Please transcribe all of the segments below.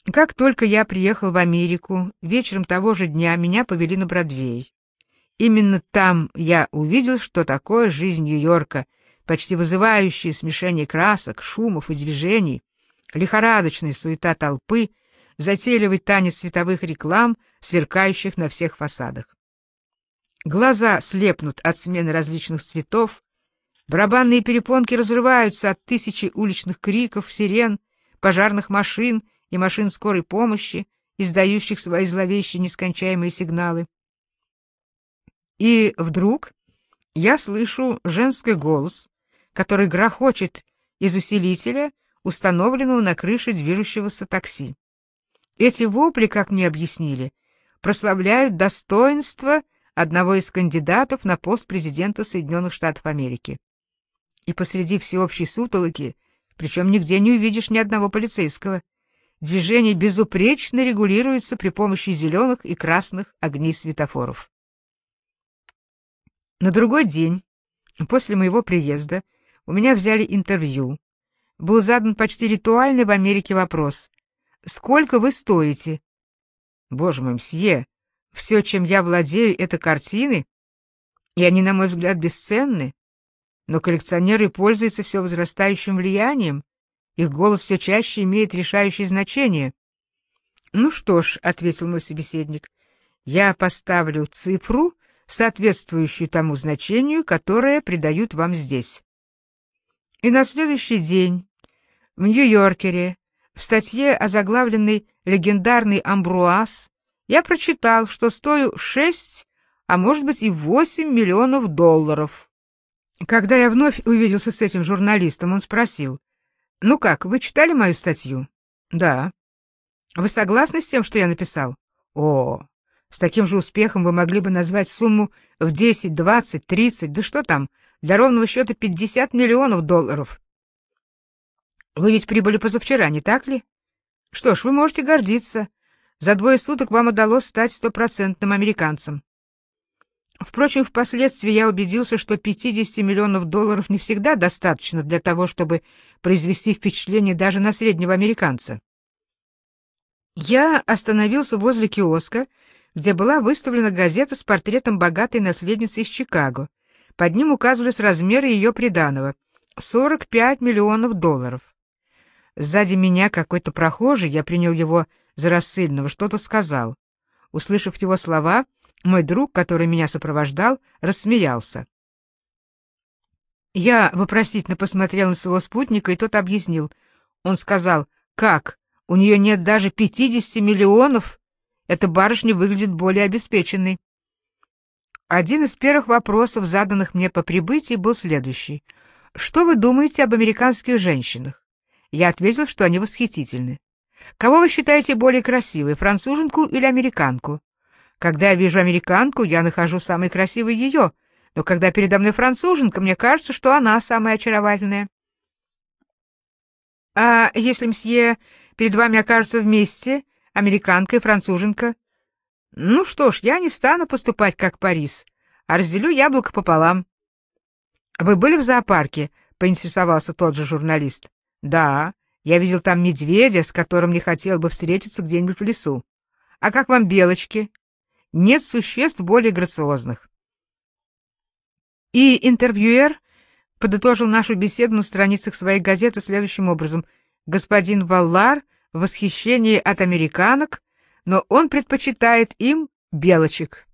Как только я приехал в Америку, вечером того же дня меня повели на Бродвей. Именно там я увидел, что такое жизнь Нью-Йорка, почти вызывающее смешение красок, шумов и движений, лихорадочная суета толпы, затейливый танец световых реклам, сверкающих на всех фасадах. Глаза слепнут от смены различных цветов, барабанные перепонки разрываются от тысячи уличных криков, сирен, пожарных машин и машин скорой помощи, издающих свои зловещие нескончаемые сигналы. И вдруг я слышу женский голос, который грохочет из усилителя, установленного на крыше движущегося такси. Эти вопли, как мне объяснили, прославляют достоинство одного из кандидатов на пост президента Соединенных Штатов Америки. И посреди всеобщей сутолоки, причем нигде не увидишь ни одного полицейского, движение безупречно регулируется при помощи зеленых и красных огней светофоров. На другой день, после моего приезда, у меня взяли интервью. Был задан почти ритуальный в Америке вопрос: «Сколько вы стоите?» Боже мой, мсье, все, чем я владею, это картины, и они, на мой взгляд, бесценны. Но коллекционеры пользуются все возрастающим влиянием, их голос все чаще имеет решающее значение. «Ну что ж», — ответил мой собеседник, — «я поставлю цифру, соответствующую тому значению, которое придают вам здесь». И на следующий день в Нью-Йоркере, в статье, озаглавленной «Легендарный Амбруаз», я прочитал, что стою 6, а может быть и 8 миллионов долларов. Когда я вновь увиделся с этим журналистом, он спросил: «Ну как, вы читали мою статью?» «Да». «Вы согласны с тем, что я написал?» «О, с таким же успехом вы могли бы назвать сумму в 10, 20, 30, да что там, для ровного счета 50 миллионов долларов». «Вы ведь прибыли позавчера, не так ли? Что ж, вы можете гордиться. За 2 суток вам удалось стать стопроцентным американцем». Впрочем, впоследствии я убедился, что 50 миллионов долларов не всегда достаточно для того, чтобы произвести впечатление даже на среднего американца. Я остановился возле киоска, где была выставлена газета с портретом богатой наследницы из Чикаго. Под ним указывались размеры ее приданого — 45 миллионов долларов. Сзади меня какой-то прохожий, я принял его за рассыльного, что-то сказал. Услышав его слова, мой друг, который меня сопровождал, рассмеялся. Я вопросительно посмотрел на своего спутника, и тот объяснил. Он сказал: «Как? У нее нет даже 50 миллионов? Эта барышня выглядит более обеспеченной». Один из первых вопросов, заданных мне по прибытии, был следующий: «Что вы думаете об американских женщинах?» Я ответил, что они восхитительны. «Кого вы считаете более красивой, француженку или американку?» «Когда я вижу американку, я нахожу самой красивой ее, но когда передо мной француженка, мне кажется, что она самая очаровательная». «А если, мсье, перед вами окажутся вместе американка и француженка?» «Ну что ж, я не стану поступать как Парис, а разделю яблоко пополам». «Вы были в зоопарке?» — поинтересовался тот же журналист. «Да, я видел там медведя, с которым не хотел бы встретиться где-нибудь в лесу. А как вам белочки?» «Нет существ более грациозных». И интервьюер подытожил нашу беседу на страницах своей газеты следующим образом: «Господин Валлар в восхищении от американок, но он предпочитает им белочек».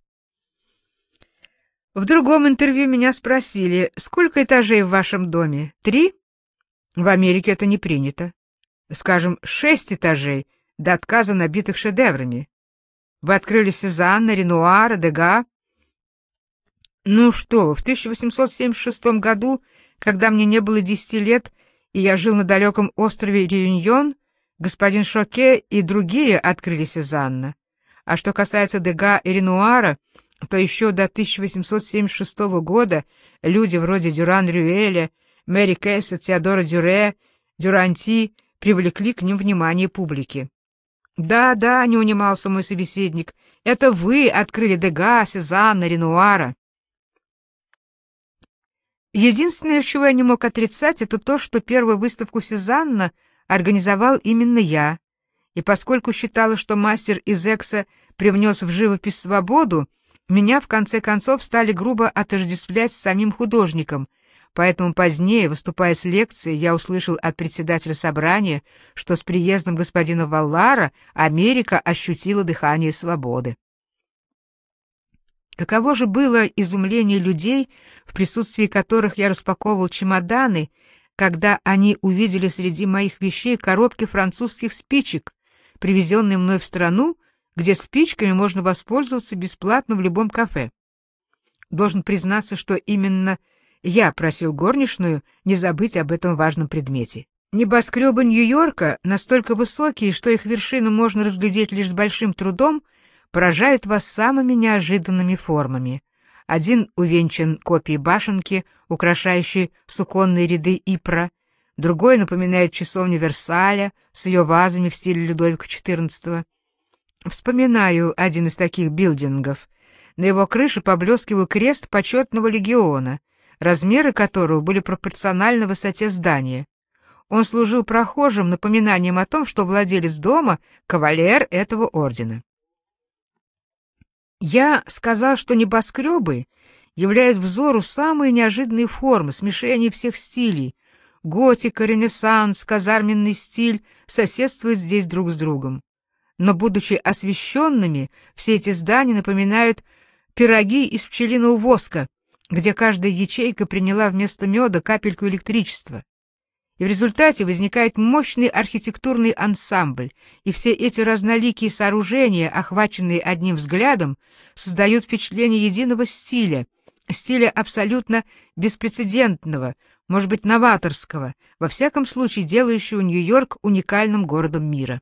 В другом интервью меня спросили: «Сколько этажей в вашем доме? 3? В Америке это не принято. Скажем, 6 этажей, до отказа набитых шедеврами. Вы открыли Сезанна, Ренуара, Дега?» «Ну что, в 1876 году, когда мне не было 10 лет, и я жил на далеком острове Реюньон, господин Шоке и другие открыли Сезанна. А что касается Дега и Ренуара, то еще до 1876 года люди вроде Дюран-Рюэля, Мэри Кэсса, Теодора Дюре, Дюранти привлекли к ним внимание публики». «Да, да», — не унимался мой собеседник, — «это вы открыли Дега, Сезанна, Ренуара». Единственное, чего я не мог отрицать, это то, что первую выставку Сезанна организовал именно я, и поскольку считала, что мастер из Экса привнес в живопись свободу, меня в конце концов стали грубо отождествлять с самим художником, поэтому позднее, выступая с лекцией, я услышал от председателя собрания, что с приездом господина Валлара Америка ощутила дыхание свободы. Каково же было изумление людей, в присутствии которых я распаковывал чемоданы, когда они увидели среди моих вещей коробки французских спичек, привезенные мной в страну, где спичками можно воспользоваться бесплатно в любом кафе. Должен признаться, что именно я просил горничную не забыть об этом важном предмете. Небоскребы Нью-Йорка, настолько высокие, что их вершину можно разглядеть лишь с большим трудом, поражают вас самыми неожиданными формами. Один увенчан копией башенки, украшающей суконные ряды Ипра, другой напоминает часовню Версаля с ее вазами в стиле Людовика XIV. Вспоминаю один из таких билдингов. На его крыше поблескивал крест почетного легиона, размеры которого были пропорциональны высоте здания. Он служил прохожим напоминанием о том, что владелец дома — кавалер этого ордена. Я сказал, что небоскребы являют взору самые неожиданные формы, смешение всех стилей. Готика, ренессанс, казарменный стиль соседствуют здесь друг с другом. Но, будучи освещенными, все эти здания напоминают пироги из пчелиного воска, где каждая ячейка приняла вместо меда капельку электричества. И в результате возникает мощный архитектурный ансамбль, и все эти разноликие сооружения, охваченные одним взглядом, создают впечатление единого стиля, стиля абсолютно беспрецедентного, может быть, новаторского, во всяком случае делающего Нью-Йорк уникальным городом мира.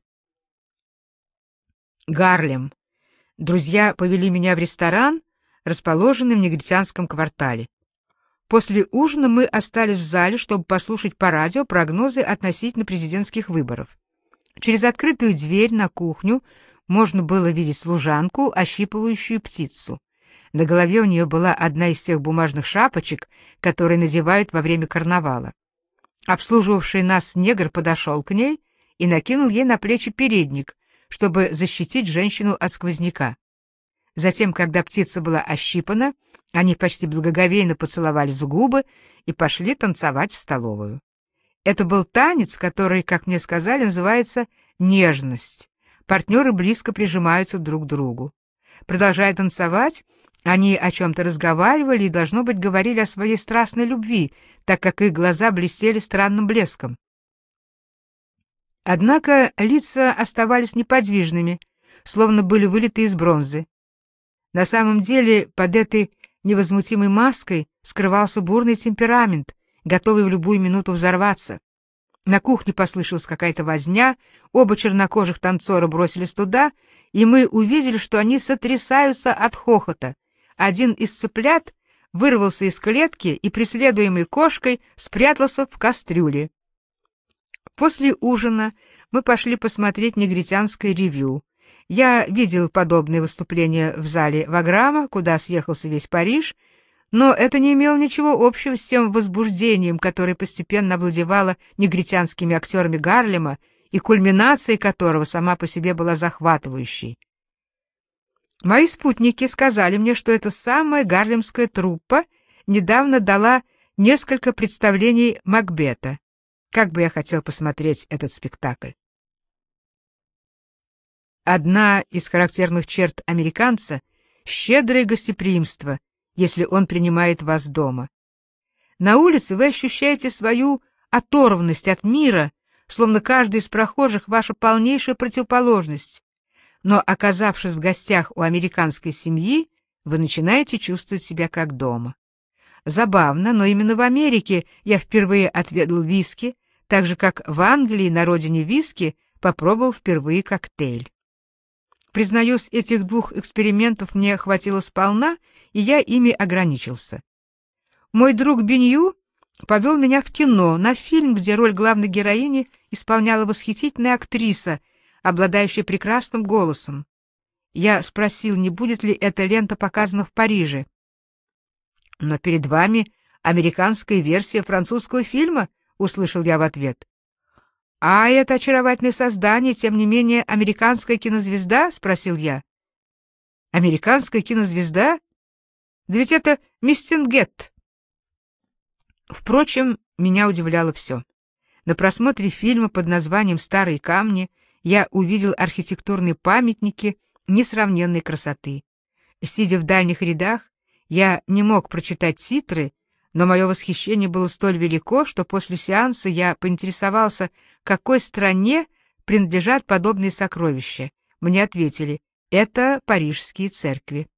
Гарлем. Друзья повели меня в ресторан, расположенный в негритянском квартале. После ужина мы остались в зале, чтобы послушать по радио прогнозы относительно президентских выборов. Через открытую дверь на кухню можно было видеть служанку, ощипывающую птицу. На голове у нее была одна из тех бумажных шапочек, которые надевают во время карнавала. Обслуживавший нас негр подошел к ней и накинул ей на плечи передник, чтобы защитить женщину от сквозняка. Затем, когда птица была ощипана, они почти благоговейно поцеловались в губы и пошли танцевать в столовую. Это был танец, который, как мне сказали, называется «нежность». Партнеры близко прижимаются друг к другу. Продолжая танцевать, они о чем-то разговаривали и, должно быть, говорили о своей страстной любви, так как их глаза блестели странным блеском. Однако лица оставались неподвижными, словно были вылиты из бронзы. На самом деле под этой невозмутимой маской скрывался бурный темперамент, готовый в любую минуту взорваться. На кухне послышалась какая-то возня, оба чернокожих танцора бросились туда, и мы увидели, что они сотрясаются от хохота. Один из цыплят вырвался из клетки и, преследуемый кошкой, спрятался в кастрюле. После ужина мы пошли посмотреть негритянское ревью. Я видел подобные выступления в зале Ваграма, куда съехался весь Париж, но это не имело ничего общего с тем возбуждением, которое постепенно овладевало негритянскими актерами Гарлема, и кульминацией которого сама по себе была захватывающей. Мои спутники сказали мне, что эта самая гарлемская труппа недавно дала несколько представлений Макбета. Как бы я хотел посмотреть этот спектакль. Одна из характерных черт американца — щедрое гостеприимство, если он принимает вас дома. На улице вы ощущаете свою оторванность от мира, словно каждый из прохожих — ваша полнейшая противоположность. Но, оказавшись в гостях у американской семьи, вы начинаете чувствовать себя как дома. Забавно, но именно в Америке я впервые отведал виски, так же, как в Англии, на родине виски, попробовал впервые коктейль. Признаюсь, этих двух экспериментов мне хватило сполна, и я ими ограничился. Мой друг Бенью повел меня в кино, на фильм, где роль главной героини исполняла восхитительная актриса, обладающая прекрасным голосом. Я спросил, не будет ли эта лента показана в Париже. «Но перед вами американская версия французского фильма», — услышал я в ответ. «А это очаровательное создание, тем не менее, американская кинозвезда?» — спросил я. «Американская кинозвезда? Да ведь это Мистингетт!» Впрочем, меня удивляло все. На просмотре фильма под названием «Старые камни» я увидел архитектурные памятники несравненной красоты. Сидя в дальних рядах, я не мог прочитать титры, но мое восхищение было столь велико, что после сеанса я поинтересовался, какой стране принадлежат подобные сокровища. Мне ответили: это парижские церкви.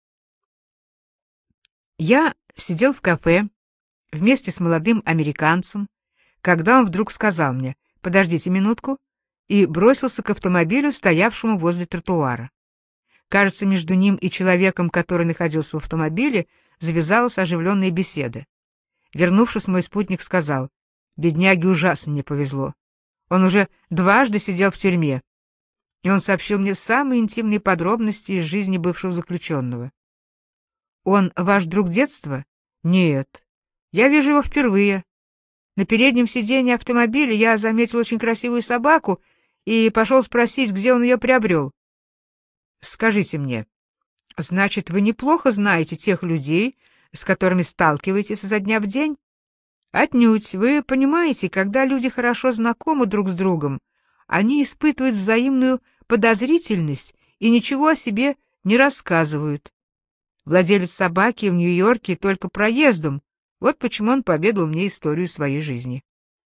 Я сидел в кафе вместе с молодым американцем, когда он вдруг сказал мне: «Подождите минутку», и бросился к автомобилю, стоявшему возле тротуара. Кажется, между ним и человеком, который находился в автомобиле, завязалась оживленная беседа. Вернувшись, мой спутник сказал: «Бедняге ужасно не повезло. Он уже дважды сидел в тюрьме». И он сообщил мне самые интимные подробности из жизни бывшего заключенного. «Он ваш друг детства?» «Нет. Я вижу его впервые. На переднем сиденье автомобиля я заметил очень красивую собаку и пошел спросить, где он ее приобрел». «Скажите мне, значит, вы неплохо знаете тех людей, с которыми сталкиваетесь изо дня в день?» «Отнюдь. Вы понимаете, когда люди хорошо знакомы друг с другом, они испытывают взаимную подозрительность и ничего о себе не рассказывают. Владелец собаки в Нью-Йорке только проездом, вот почему он поведал мне историю своей жизни».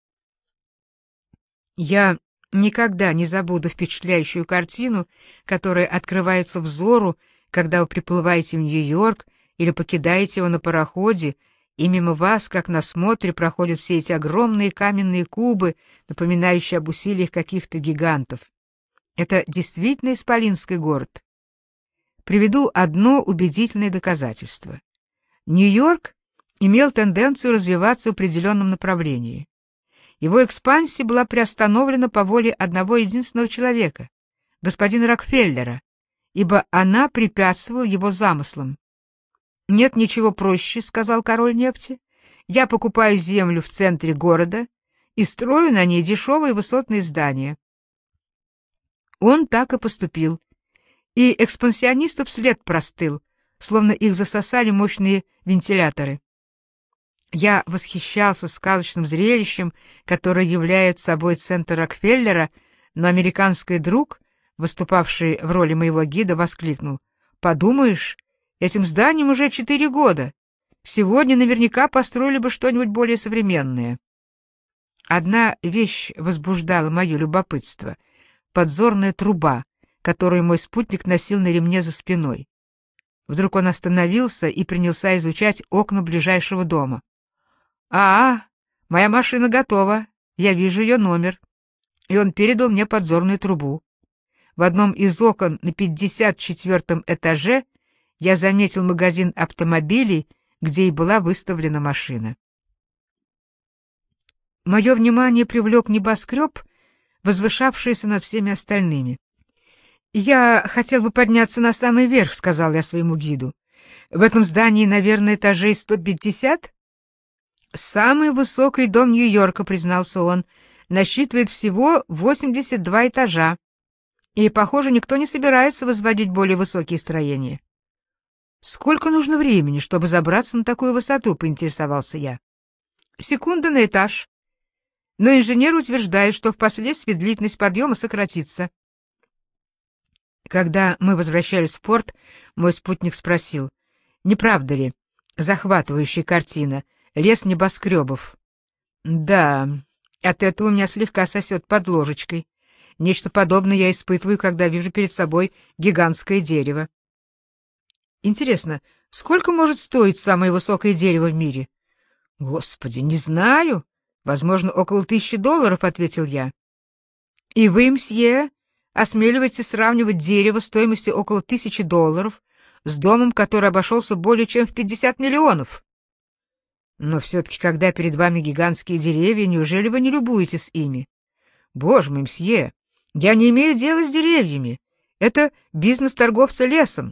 Я никогда не забуду впечатляющую картину, которая открывается взору, когда вы приплываете в Нью-Йорк или покидаете его на пароходе, и мимо вас, как на смотре, проходят все эти огромные каменные кубы, напоминающие об усилиях каких-то гигантов. Это действительно исполинский город. Приведу одно убедительное доказательство. Нью-Йорк имел тенденцию развиваться в определенном направлении. Его экспансия была приостановлена по воле одного единственного человека, господина Рокфеллера, ибо она препятствовала его замыслам. «Нет ничего проще», — сказал король нефти. «Я покупаю землю в центре города и строю на ней дешевые высотные здания». Он так и поступил, и экспансионистов след простыл, словно их засосали мощные вентиляторы. Я восхищался сказочным зрелищем, которое являет собой центр Рокфеллера, но американский друг, выступавший в роли моего гида, воскликнул: «Подумаешь, этим зданиям уже 4 года. Сегодня наверняка построили бы что-нибудь более современное». Одна вещь возбуждала мое любопытство — подзорная труба, которую мой спутник носил на ремне за спиной. Вдруг он остановился и принялся изучать окна ближайшего дома. Моя машина готова, я вижу ее номер». И он передал мне подзорную трубу. В одном из окон на 54-м этаже я заметил магазин автомобилей, где и была выставлена машина. Мое внимание привлек небоскреб, возвышавшийся над всеми остальными. «Я хотел бы подняться на самый верх», — сказал я своему гиду. «В этом здании, наверное, этажей 150?» «Самый высокий дом Нью-Йорка», — признался он, — «насчитывает всего 82 этажа. И, похоже, никто не собирается возводить более высокие строения». «Сколько нужно времени, чтобы забраться на такую высоту?» — поинтересовался я. «Секунда на этаж. Но инженер утверждает, что впоследствии длительность подъема сократится». Когда мы возвращались в порт, мой спутник спросил: «Не правда ли захватывающая картина? Лес небоскребов». «Да, от этого меня слегка сосет под ложечкой. Нечто подобное я испытываю, когда вижу перед собой гигантское дерево». «Интересно, сколько может стоить самое высокое дерево в мире?» «Господи, не знаю. Возможно, около $1000, — ответил я. «И вы, мсье, осмеливаетесь сравнивать дерево стоимостью около $1000 с домом, который обошелся более чем в 50 миллионов. Но все-таки, когда перед вами гигантские деревья, неужели вы не любуетесь ими?» «Боже мой, мсье, я не имею дела с деревьями. Это бизнес торговца лесом».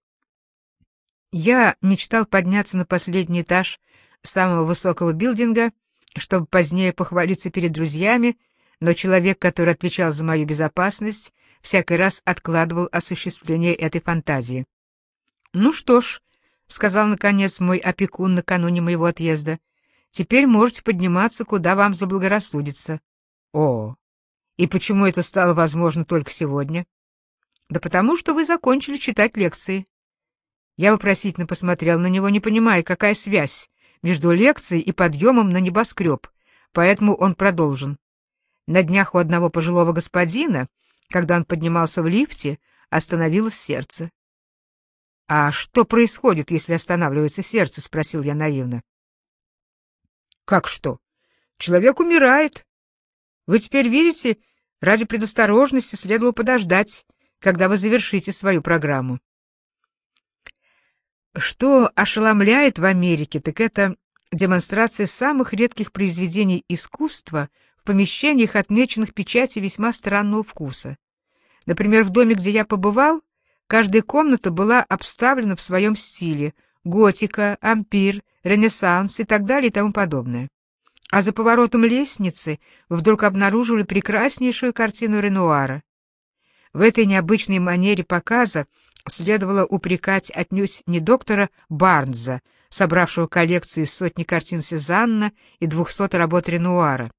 Я мечтал подняться на последний этаж самого высокого билдинга, чтобы позднее похвалиться перед друзьями, но человек, который отвечал за мою безопасность, всякий раз откладывал осуществление этой фантазии. «Ну что ж», — сказал, наконец, мой опекун накануне моего отъезда, — «теперь можете подниматься, куда вам заблагорассудится». «О, и почему это стало возможно только сегодня?» «Да потому что вы закончили читать лекции». Я вопросительно посмотрел на него, не понимая, какая связь между лекцией и подъемом на небоскреб, поэтому он продолжил. На днях у одного пожилого господина, когда он поднимался в лифте, остановилось сердце. «А что происходит, если останавливается сердце?» — спросил я наивно. «Как что? Человек умирает. Вы теперь видите, ради предосторожности следовало подождать, когда вы завершите свою программу». Что ошеломляет в Америке, так это демонстрация самых редких произведений искусства в помещениях, отмеченных печатью весьма странного вкуса. Например, в доме, где я побывал, каждая комната была обставлена в своем стиле — готика, ампир, ренессанс и так далее и тому подобное. А за поворотом лестницы вы вдруг обнаружили прекраснейшую картину Ренуара. В этой необычной манере показа следовало упрекать отнюдь не доктора Барнза, собравшего коллекцию из сотни картин Сезанна и 200 работ Ренуара.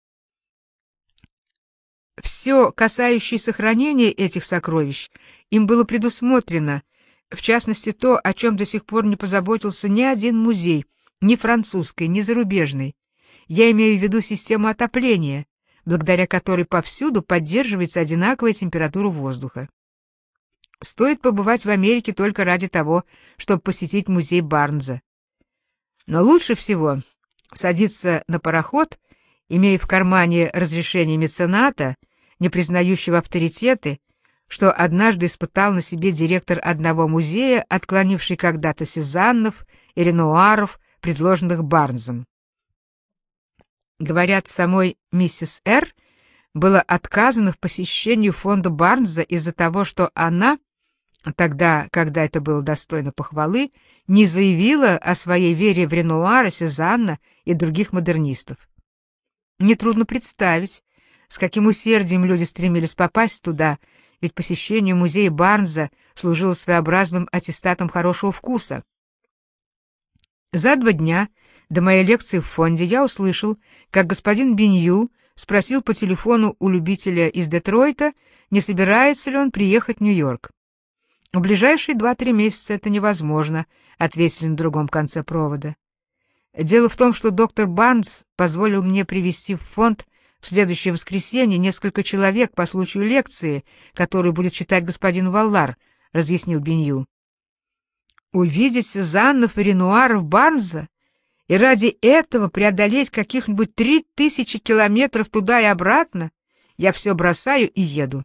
Все, касающееся сохранения этих сокровищ, им было предусмотрено, в частности то, о чем до сих пор не позаботился ни один музей, ни французский, ни зарубежный. Я имею в виду систему отопления, благодаря которой повсюду поддерживается одинаковая температура воздуха. Стоит побывать в Америке только ради того, чтобы посетить музей Барнза. Но лучше всего садиться на пароход, имея в кармане разрешение мецената, не признающего авторитеты, что однажды испытал на себе директор одного музея, отклонивший когда-то Сезаннов и Ренуаров, предложенных Барнзом. Говорят, самой миссис Р. было отказано в посещении фонда Барнза из-за того, что она, тогда, когда это было достойно похвалы, не заявила о своей вере в Ренуара, Сезанна и других модернистов. Нетрудно представить, с каким усердием люди стремились попасть туда, ведь посещение музея Барнза служило своеобразным аттестатом хорошего вкуса. За 2 дня до моей лекции в фонде я услышал, как господин Бенью спросил по телефону у любителя из Детройта, не собирается ли он приехать в Нью-Йорк. «В ближайшие 2-3 месяца это невозможно», — ответили на другом конце провода. Дело в том, что доктор Барнс позволил мне привезти в фонд в следующее воскресенье несколько человек по случаю лекции, которую будет читать господин Валлар, — разъяснил Бенью. «Увидеть Сезаннов и Ренуаров Барнза и ради этого преодолеть каких-нибудь 3000 километров туда и обратно? Я все бросаю и еду».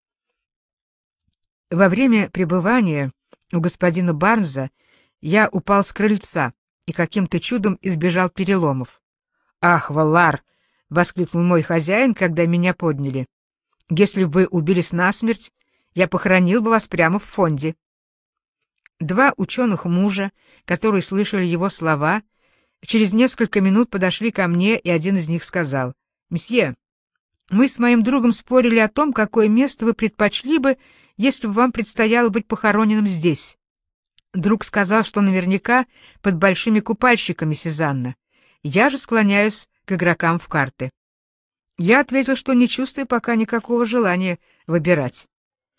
Во время пребывания у господина Барнза я упал с крыльца и каким-то чудом избежал переломов. «Ах, Валлар!» — воскликнул мой хозяин, когда меня подняли. «Если бы вы убились насмерть, я похоронил бы вас прямо в фонде». 2 ученых мужа, которые слышали его слова, через несколько минут подошли ко мне, и один из них сказал: «Месье, мы с моим другом спорили о том, какое место вы предпочли бы, если бы вам предстояло быть похороненным здесь». Друг сказал, что наверняка под большими купальщиками Сезанна. Я же склоняюсь к игрокам в карты. Я ответил, что не чувствую пока никакого желания выбирать.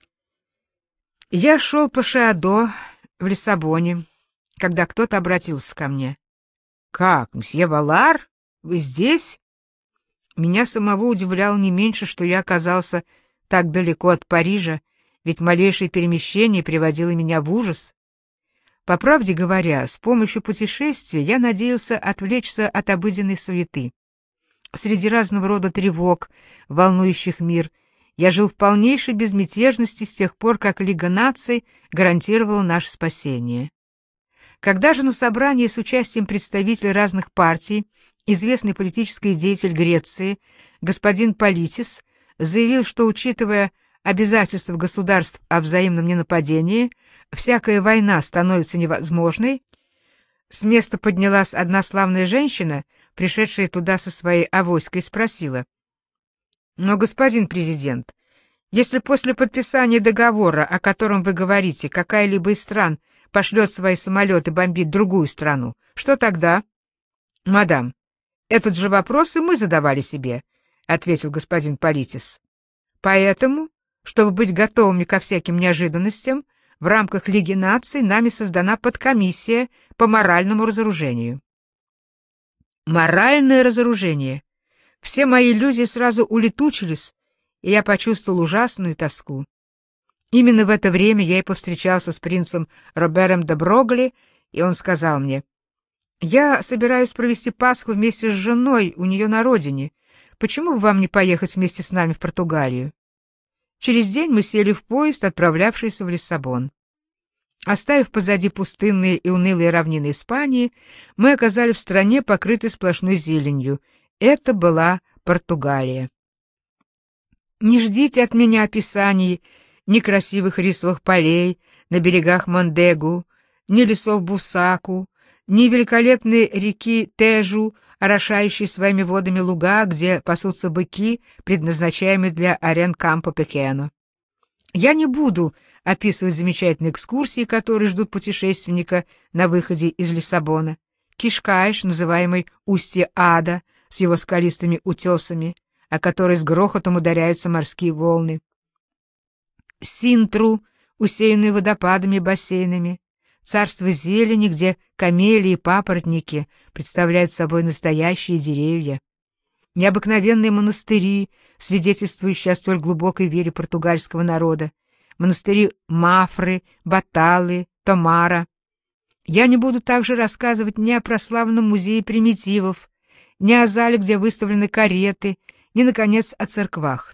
Я шел по Шиадо в Лиссабоне, когда кто-то обратился ко мне. «Как, мсье Валлар, вы здесь?» Меня самого удивляло не меньше, что я оказался так далеко от Парижа, ведь малейшее перемещение приводило меня в ужас. По правде говоря, с помощью путешествия я надеялся отвлечься от обыденной суеты. Среди разного рода тревог, волнующих мир, я жил в полнейшей безмятежности с тех пор, как Лига наций гарантировала наше спасение. Когда же на собрании с участием представителей разных партий известный политический деятель Греции, господин Политис, заявил, что, учитывая обязательства государств о взаимном ненападении, всякая война становится невозможной, с места поднялась одна славная женщина, пришедшая туда со своей авоськой, и спросила: Но, господин президент, если после подписания договора, о котором вы говорите, какая-либо из стран пошлет свои самолеты бомбить другую страну, что тогда? Мадам, этот же вопрос и мы задавали себе, ответил господин Политис. Поэтому, чтобы быть готовыми ко всяким неожиданностям, в рамках Лиги наций нами создана подкомиссия по моральному разоружению. Моральное разоружение. Все мои иллюзии сразу улетучились, и я почувствовал ужасную тоску. Именно в это время я и повстречался с принцем Робером де Брогли, и он сказал мне: «Я собираюсь провести Пасху вместе с женой у нее на родине. Почему бы вам не поехать вместе с нами в Португалию?» Через день мы сели в поезд, отправлявшийся в Лиссабон. Оставив позади пустынные и унылые равнины Испании, мы оказались в стране, покрытой сплошной зеленью. Это была Португалия. Не ждите от меня описаний ни красивых рисовых полей на берегах Мондегу, ни лесов Бусаку, ни великолепной реки Тежу, орошающей своими водами луга, где пасутся быки, предназначаемые для арен Кампо Пекено. Я не буду описывать замечательные экскурсии, которые ждут путешественника на выходе из Лиссабона. Кишкайш, называемый Устье Ада, с его скалистыми утесами, о которые с грохотом ударяются морские волны. Синтру, усеянную водопадами и бассейнами, царство зелени, где камелии и папоротники представляют собой настоящие деревья, необыкновенные монастыри, свидетельствующие о столь глубокой вере португальского народа, монастыри Мафры, Баталы, Томара. Я не буду также рассказывать ни о прославленном музее примитивов, ни о зале, где выставлены кареты, ни, наконец, о церквах.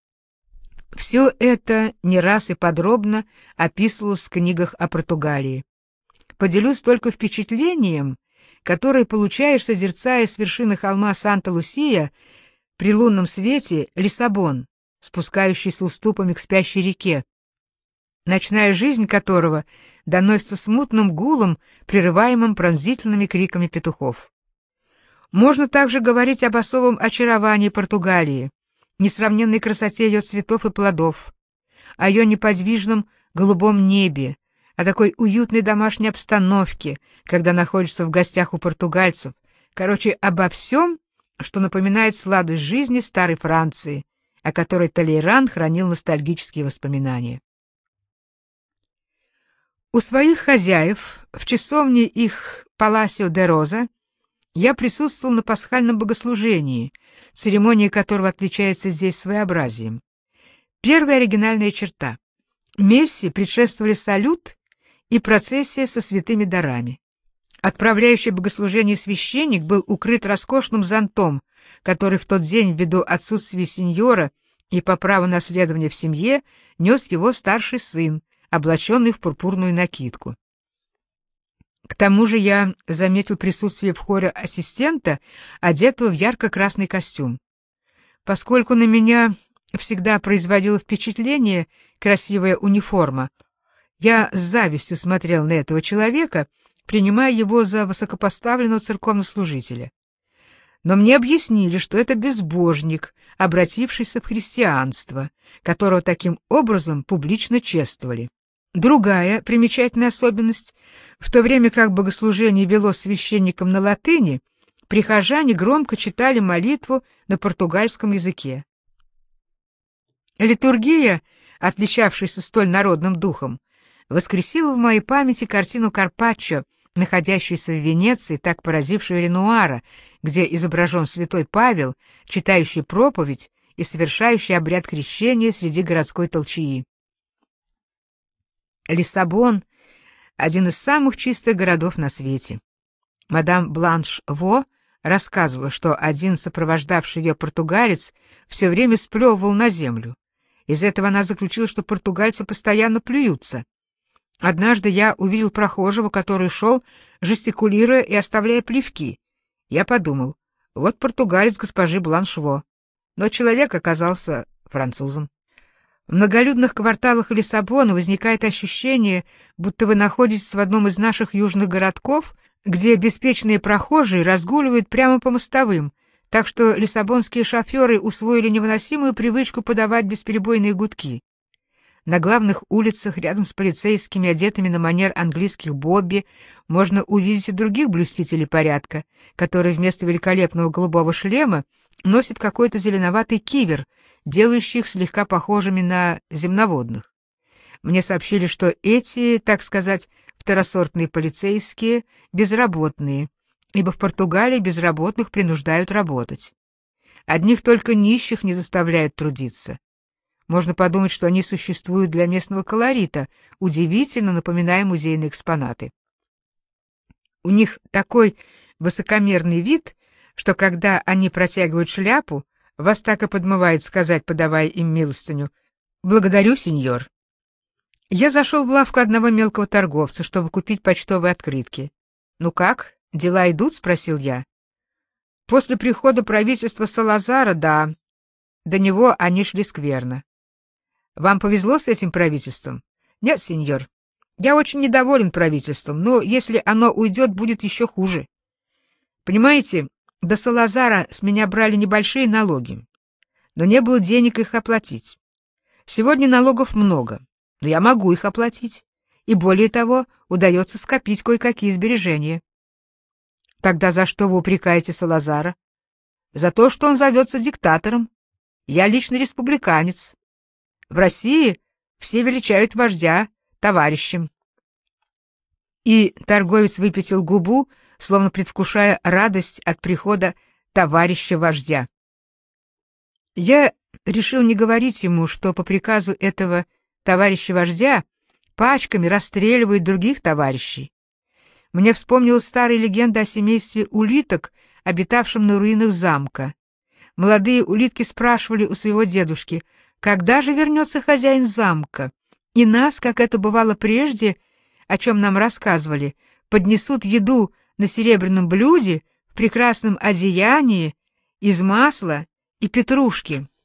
Все это не раз и подробно описывалось в книгах о Португалии. Поделюсь только впечатлением, которое получаешь, созерцая с вершины холма Санта-Лусия при лунном свете Лиссабон, спускающийся уступами к спящей реке, ночная жизнь которого доносится смутным гулом, прерываемым пронзительными криками петухов. Можно также говорить об особом очаровании Португалии, несравненной красоте ее цветов и плодов, о ее неподвижном голубом небе, о такой уютной домашней обстановке, когда находишься в гостях у португальцев, короче, обо всем, что напоминает сладость жизни старой Франции, о которой Толейран хранил ностальгические воспоминания. У своих хозяев, в часовне их Паласио де Роза, я присутствовал на пасхальном богослужении, церемония которого отличается здесь своеобразием. Первая оригинальная черта. Мессе предшествовали салют и процессия со святыми дарами. Отправляющий богослужение священник был укрыт роскошным зонтом, который в тот день, ввиду отсутствия сеньора и по праву наследования в семье, нес его старший сын, облаченный в пурпурную накидку. К тому же я заметил присутствие в хоре ассистента, одетого в ярко-красный костюм. Поскольку на меня всегда производила впечатление красивая униформа, я с завистью смотрел на этого человека, принимая его за высокопоставленного церковнослужителя. Но мне объяснили, что это безбожник, обратившийся в христианство, которого таким образом публично чествовали. Другая примечательная особенность: в то время как богослужение велось священником на латыни, прихожане громко читали молитву на португальском языке. Литургия, отличавшаяся столь народным духом, воскресила в моей памяти картину Карпаччо, находящуюся в Венеции, так поразившую Ренуара, где изображен святой Павел, читающий проповедь и совершающий обряд крещения среди городской толчии. Лиссабон — один из самых чистых городов на свете. Мадам Бланш Во рассказывала, что один сопровождавший ее португалец все время сплевывал на землю. Из этого она заключила, что португальцы постоянно плюются. Однажды я увидел прохожего, который шел, жестикулируя и оставляя плевки. Я подумал, вот португалец госпожи Бланш Во. Но человек оказался французом. В многолюдных кварталах Лиссабона возникает ощущение, будто вы находитесь в одном из наших южных городков, где беспечные прохожие разгуливают прямо по мостовым, так что лиссабонские шоферы усвоили невыносимую привычку подавать бесперебойные гудки. На главных улицах, рядом с полицейскими, одетыми на манер английских бобби, можно увидеть и других блюстителей порядка, которые вместо великолепного голубого шлема носят какой-то зеленоватый кивер, делающий их слегка похожими на земноводных. Мне сообщили, что эти, так сказать, второсортные полицейские безработные, ибо в Португалии безработных принуждают работать. Одних только нищих не заставляют трудиться. Можно подумать, что они существуют для местного колорита, удивительно напоминая музейные экспонаты. У них такой высокомерный вид, что когда они протягивают шляпу, вас так и подмывает сказать, подавая им милостыню: «Благодарю, сеньор». Я зашел в лавку одного мелкого торговца, чтобы купить почтовые открытки. «Ну как, дела идут?» — спросил я. «После прихода правительства Салазара, да. До него они шли скверно». «Вам повезло с этим правительством?» «Нет, сеньор. Я очень недоволен правительством, но если оно уйдет, будет еще хуже. Понимаете, до Салазара с меня брали небольшие налоги, но не было денег их оплатить. Сегодня налогов много, но я могу их оплатить, и более того, удается скопить кое-какие сбережения». «Тогда за что вы упрекаете Салазара?» «За то, что он зовется диктатором. Я лично республиканец. В России все величают вождя товарищем». И торговец выпятил губу, словно предвкушая радость от прихода товарища-вождя. Я решил не говорить ему, что по приказу этого товарища-вождя пачками расстреливают других товарищей. Мне вспомнилась старая легенда о семействе улиток, обитавшем на руинах замка. Молодые улитки спрашивали у своего дедушки, когда же вернется хозяин замка, и нас, как это бывало прежде, о чем нам рассказывали, поднесут еду на серебряном блюде в прекрасном одеянии из масла и петрушки.